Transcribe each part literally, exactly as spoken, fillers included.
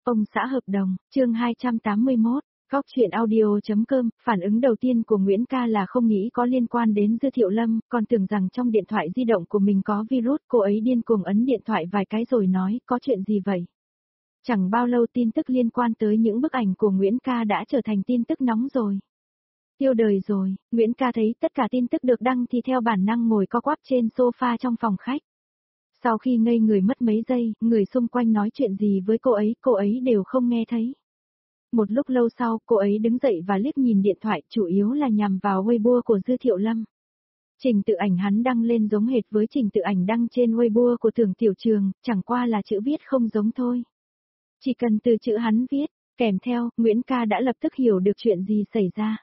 Ông xã hợp đồng, chương hai trăm tám mươi mốt, Góc truyện audio.com, phản ứng đầu tiên của Nguyễn Ca là không nghĩ có liên quan đến Dư Thiệu Lâm, còn tưởng rằng trong điện thoại di động của mình có virus, cô ấy điên cuồng ấn điện thoại vài cái rồi nói, có chuyện gì vậy? Chẳng bao lâu tin tức liên quan tới những bức ảnh của Nguyễn Ca đã trở thành tin tức nóng rồi. Tiêu đời rồi, Nguyễn Ca thấy tất cả tin tức được đăng thì theo bản năng ngồi co quắp trên sofa trong phòng khách. Sau khi ngây người mất mấy giây, người xung quanh nói chuyện gì với cô ấy, cô ấy đều không nghe thấy. Một lúc lâu sau, cô ấy đứng dậy và liếc nhìn điện thoại, chủ yếu là nhằm vào Weibo của Dư Thiệu Lâm. Trình tự ảnh hắn đăng lên giống hệt với trình tự ảnh đăng trên Weibo của Tưởng Tiểu Trường, chẳng qua là chữ viết không giống thôi. Chỉ cần từ chữ hắn viết, kèm theo, Nguyễn Ca đã lập tức hiểu được chuyện gì xảy ra.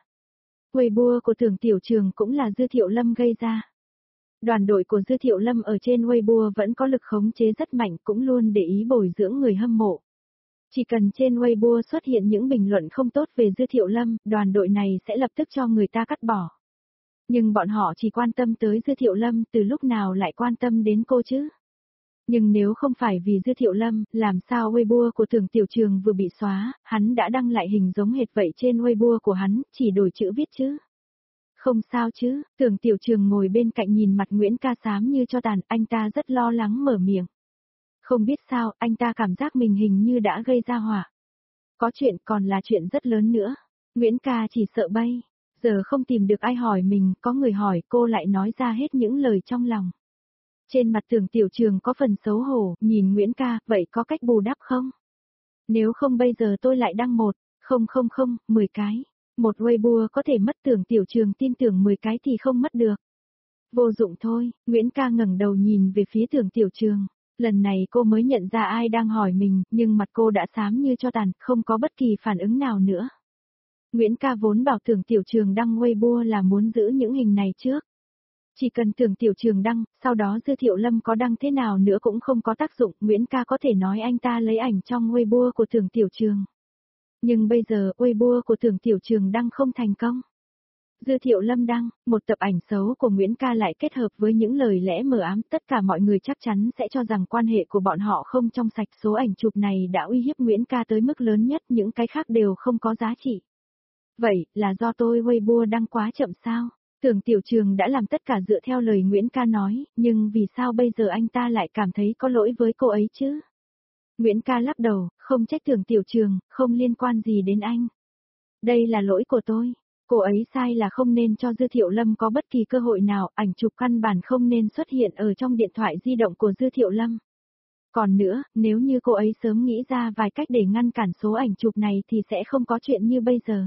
Weibo của Tưởng Tiểu Trường cũng là Dư Thiệu Lâm gây ra. Đoàn đội của Dư Thiệu Lâm ở trên Weibo vẫn có lực khống chế rất mạnh, cũng luôn để ý bồi dưỡng người hâm mộ. Chỉ cần trên Weibo xuất hiện những bình luận không tốt về Dư Thiệu Lâm, đoàn đội này sẽ lập tức cho người ta cắt bỏ. Nhưng bọn họ chỉ quan tâm tới Dư Thiệu Lâm, từ lúc nào lại quan tâm đến cô chứ? Nhưng nếu không phải vì Dư Thiệu Lâm, làm sao Weibo của Tưởng Tiểu Trường vừa bị xóa, hắn đã đăng lại hình giống hệt vậy trên Weibo của hắn, chỉ đổi chữ viết chứ? Không sao chứ, Tưởng Tiểu Trường ngồi bên cạnh nhìn mặt Nguyễn Ca xám như cho tàn, anh ta rất lo lắng mở miệng. Không biết sao, anh ta cảm giác mình hình như đã gây ra họa. Có chuyện còn là chuyện rất lớn nữa. Nguyễn Ca chỉ sợ bay. Giờ không tìm được ai hỏi mình, có người hỏi cô lại nói ra hết những lời trong lòng. Trên mặt Tưởng Tiểu Trường có phần xấu hổ, nhìn Nguyễn Ca, vậy có cách bù đắp không? Nếu không bây giờ tôi lại đăng một, không không không, mười cái. Một Weibo có thể mất. Tưởng Tiểu Trường tin tưởng mười cái thì không mất được. Vô dụng thôi, Nguyễn Ca ngẩng đầu nhìn về phía Tưởng Tiểu Trường. Lần này cô mới nhận ra ai đang hỏi mình, nhưng mặt cô đã xám như cho tàn, không có bất kỳ phản ứng nào nữa. Nguyễn Ca vốn bảo Tưởng Tiểu Trường đăng Weibo là muốn giữ những hình này trước. Chỉ cần Tưởng Tiểu Trường đăng, sau đó Dư Thiệu Lâm có đăng thế nào nữa cũng không có tác dụng, Nguyễn Ca có thể nói anh ta lấy ảnh trong Weibo của Tưởng Tiểu Trường. Nhưng bây giờ, Weibo của Tưởng Tiểu Trường đăng không thành công. Dư Thiệu Lâm đăng, một tập ảnh xấu của Nguyễn Ca lại kết hợp với những lời lẽ mờ ám, tất cả mọi người chắc chắn sẽ cho rằng quan hệ của bọn họ không trong sạch. Số ảnh chụp này đã uy hiếp Nguyễn Ca tới mức lớn nhất, những cái khác đều không có giá trị. Vậy, là do tôi Weibo đăng quá chậm sao? Tưởng Tiểu Trường đã làm tất cả dựa theo lời Nguyễn Ca nói, nhưng vì sao bây giờ anh ta lại cảm thấy có lỗi với cô ấy chứ? Nguyễn Ca lắc đầu, không trách Tưởng Tiểu Trường, không liên quan gì đến anh. Đây là lỗi của tôi. Cô ấy sai là không nên cho Dư Thiệu Lâm có bất kỳ cơ hội nào, ảnh chụp căn bản không nên xuất hiện ở trong điện thoại di động của Dư Thiệu Lâm. Còn nữa, nếu như cô ấy sớm nghĩ ra vài cách để ngăn cản số ảnh chụp này thì sẽ không có chuyện như bây giờ.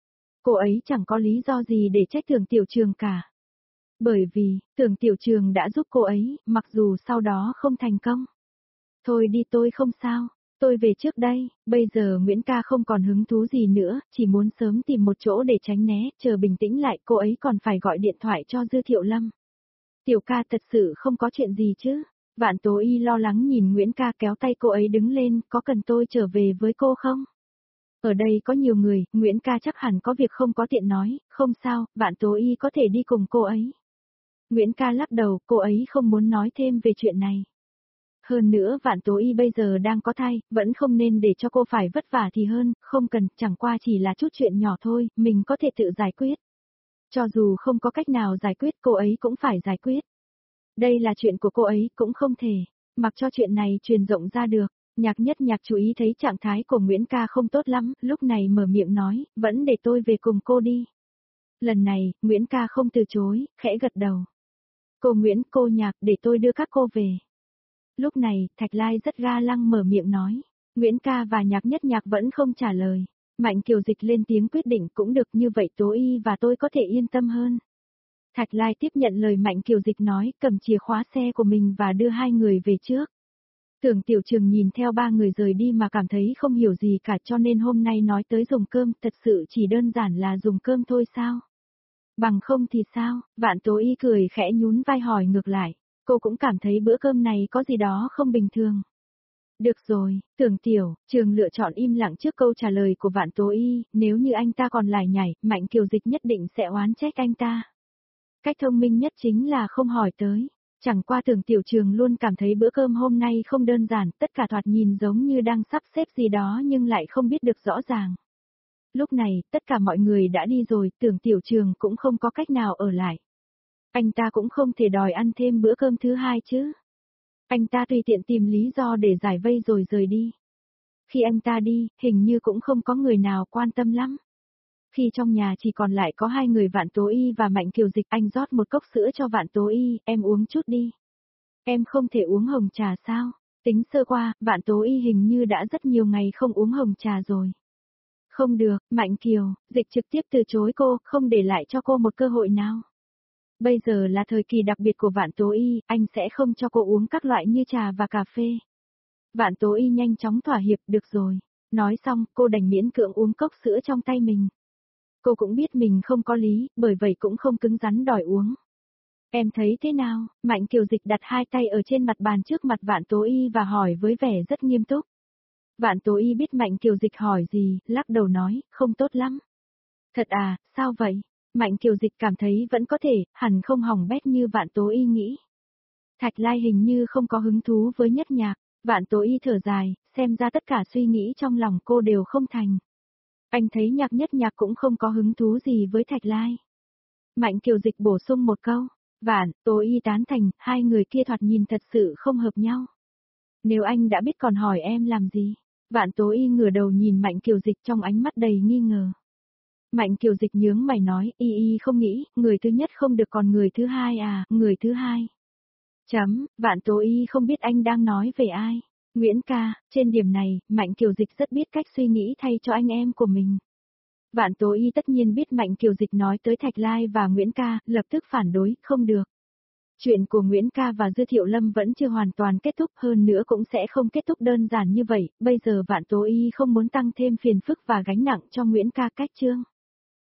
Cô ấy chẳng có lý do gì để trách Tưởng Tiểu Trường cả. Bởi vì, Tưởng Tiểu Trường đã giúp cô ấy, mặc dù sau đó không thành công. Thôi đi, tôi không sao. Tôi về trước đây, bây giờ Nguyễn Ca không còn hứng thú gì nữa, chỉ muốn sớm tìm một chỗ để tránh né, chờ bình tĩnh lại, cô ấy còn phải gọi điện thoại cho Dư Thiệu Lâm. Tiểu ca thật sự không có chuyện gì chứ? Vạn Tố Y lo lắng nhìn Nguyễn Ca kéo tay cô ấy đứng lên, có cần tôi trở về với cô không? Ở đây có nhiều người, Nguyễn Ca chắc hẳn có việc không có tiện nói, không sao, Vạn Tố Y có thể đi cùng cô ấy. Nguyễn Ca lắc đầu, cô ấy không muốn nói thêm về chuyện này. Hơn nữa Vạn Tố Y bây giờ đang có thai, vẫn không nên để cho cô phải vất vả thì hơn, không cần, chẳng qua chỉ là chút chuyện nhỏ thôi, mình có thể tự giải quyết. Cho dù không có cách nào giải quyết, cô ấy cũng phải giải quyết. Đây là chuyện của cô ấy, cũng không thể, mặc cho chuyện này truyền rộng ra được. Nhạc Nhất Nhạc chú ý thấy trạng thái của Nguyễn Ca không tốt lắm, lúc này mở miệng nói, vẫn để tôi về cùng cô đi. Lần này, Nguyễn Ca không từ chối, khẽ gật đầu. Cô Nguyễn, cô Nhạc, để tôi đưa các cô về. Lúc này, Thạch Lai rất ga lăng mở miệng nói. Nguyễn Ca và Nhạc Nhất Nhạc vẫn không trả lời. Mạnh Kiều Dịch lên tiếng quyết định, cũng được, như vậy Tố Y và tôi có thể yên tâm hơn. Thạch Lai tiếp nhận lời Mạnh Kiều Dịch nói, cầm chìa khóa xe của mình và đưa hai người về trước. Tưởng Tiểu Trường nhìn theo ba người rời đi mà cảm thấy không hiểu gì cả, cho nên hôm nay nói tới dùng cơm, thật sự chỉ đơn giản là dùng cơm thôi sao? Bằng không thì sao? Vạn Tố Y cười khẽ nhún vai hỏi ngược lại. Cô cũng cảm thấy bữa cơm này có gì đó không bình thường. Được rồi, Tưởng Tiểu Trường lựa chọn im lặng trước câu trả lời của Vạn Tố Y, nếu như anh ta còn lải nhải, Mạnh Kiều Dịch nhất định sẽ oán trách anh ta. Cách thông minh nhất chính là không hỏi tới. Chẳng qua Tưởng Tiểu Trường luôn cảm thấy bữa cơm hôm nay không đơn giản, tất cả thoạt nhìn giống như đang sắp xếp gì đó nhưng lại không biết được rõ ràng. Lúc này, tất cả mọi người đã đi rồi, Tưởng Tiểu Trường cũng không có cách nào ở lại. Anh ta cũng không thể đòi ăn thêm bữa cơm thứ hai chứ. Anh ta tùy tiện tìm lý do để giải vây rồi rời đi. Khi anh ta đi, hình như cũng không có người nào quan tâm lắm. Khi trong nhà chỉ còn lại có hai người Vạn Tố Y và Mạnh Kiều Dịch, anh rót một cốc sữa cho Vạn Tố Y, em uống chút đi. Em không thể uống hồng trà sao? Tính sơ qua, Vạn Tố Y hình như đã rất nhiều ngày không uống hồng trà rồi. Không được, Mạnh Kiều, Dịch trực tiếp từ chối cô, không để lại cho cô một cơ hội nào. Bây giờ là thời kỳ đặc biệt của Vạn Tố Y, anh sẽ không cho cô uống các loại như trà và cà phê. Vạn Tố Y nhanh chóng thỏa hiệp, được rồi. Nói xong, cô đành miễn cưỡng uống cốc sữa trong tay mình. Cô cũng biết mình không có lý, bởi vậy cũng không cứng rắn đòi uống. Em thấy thế nào? Mạnh Kiều Dịch đặt hai tay ở trên mặt bàn trước mặt Vạn Tố Y và hỏi với vẻ rất nghiêm túc. Vạn Tố Y biết Mạnh Kiều Dịch hỏi gì, lắc đầu nói, không tốt lắm. Thật à, sao vậy? Mạnh Kiều Dịch cảm thấy vẫn có thể, hẳn không hỏng bét như Vạn Tố Y nghĩ. Thạch Lai hình như không có hứng thú với nhất nhạc. Vạn Tố Y thở dài, xem ra tất cả suy nghĩ trong lòng cô đều không thành. Anh thấy nhạc nhất nhạc cũng không có hứng thú gì với Thạch Lai. Mạnh Kiều Dịch bổ sung một câu. Vạn Tố Y tán thành, hai người kia thoạt nhìn thật sự không hợp nhau. Nếu anh đã biết còn hỏi em làm gì? Vạn Tố Y ngửa đầu nhìn Mạnh Kiều Dịch trong ánh mắt đầy nghi ngờ. Mạnh Kiều Dịch nhướng mày nói, Y Y không nghĩ, người thứ nhất không được còn người thứ hai à, người thứ hai. Chấm, Vạn Tố Y không biết anh đang nói về ai. Nguyễn ca, trên điểm này, Mạnh Kiều Dịch rất biết cách suy nghĩ thay cho anh em của mình. Vạn Tố Y tất nhiên biết Mạnh Kiều Dịch nói tới Thạch Lai và Nguyễn ca, lập tức phản đối, không được. Chuyện của Nguyễn ca và Dư Thiệu Lâm vẫn chưa hoàn toàn kết thúc, hơn nữa cũng sẽ không kết thúc đơn giản như vậy, bây giờ Vạn Tố Y không muốn tăng thêm phiền phức và gánh nặng cho Nguyễn ca cách chương.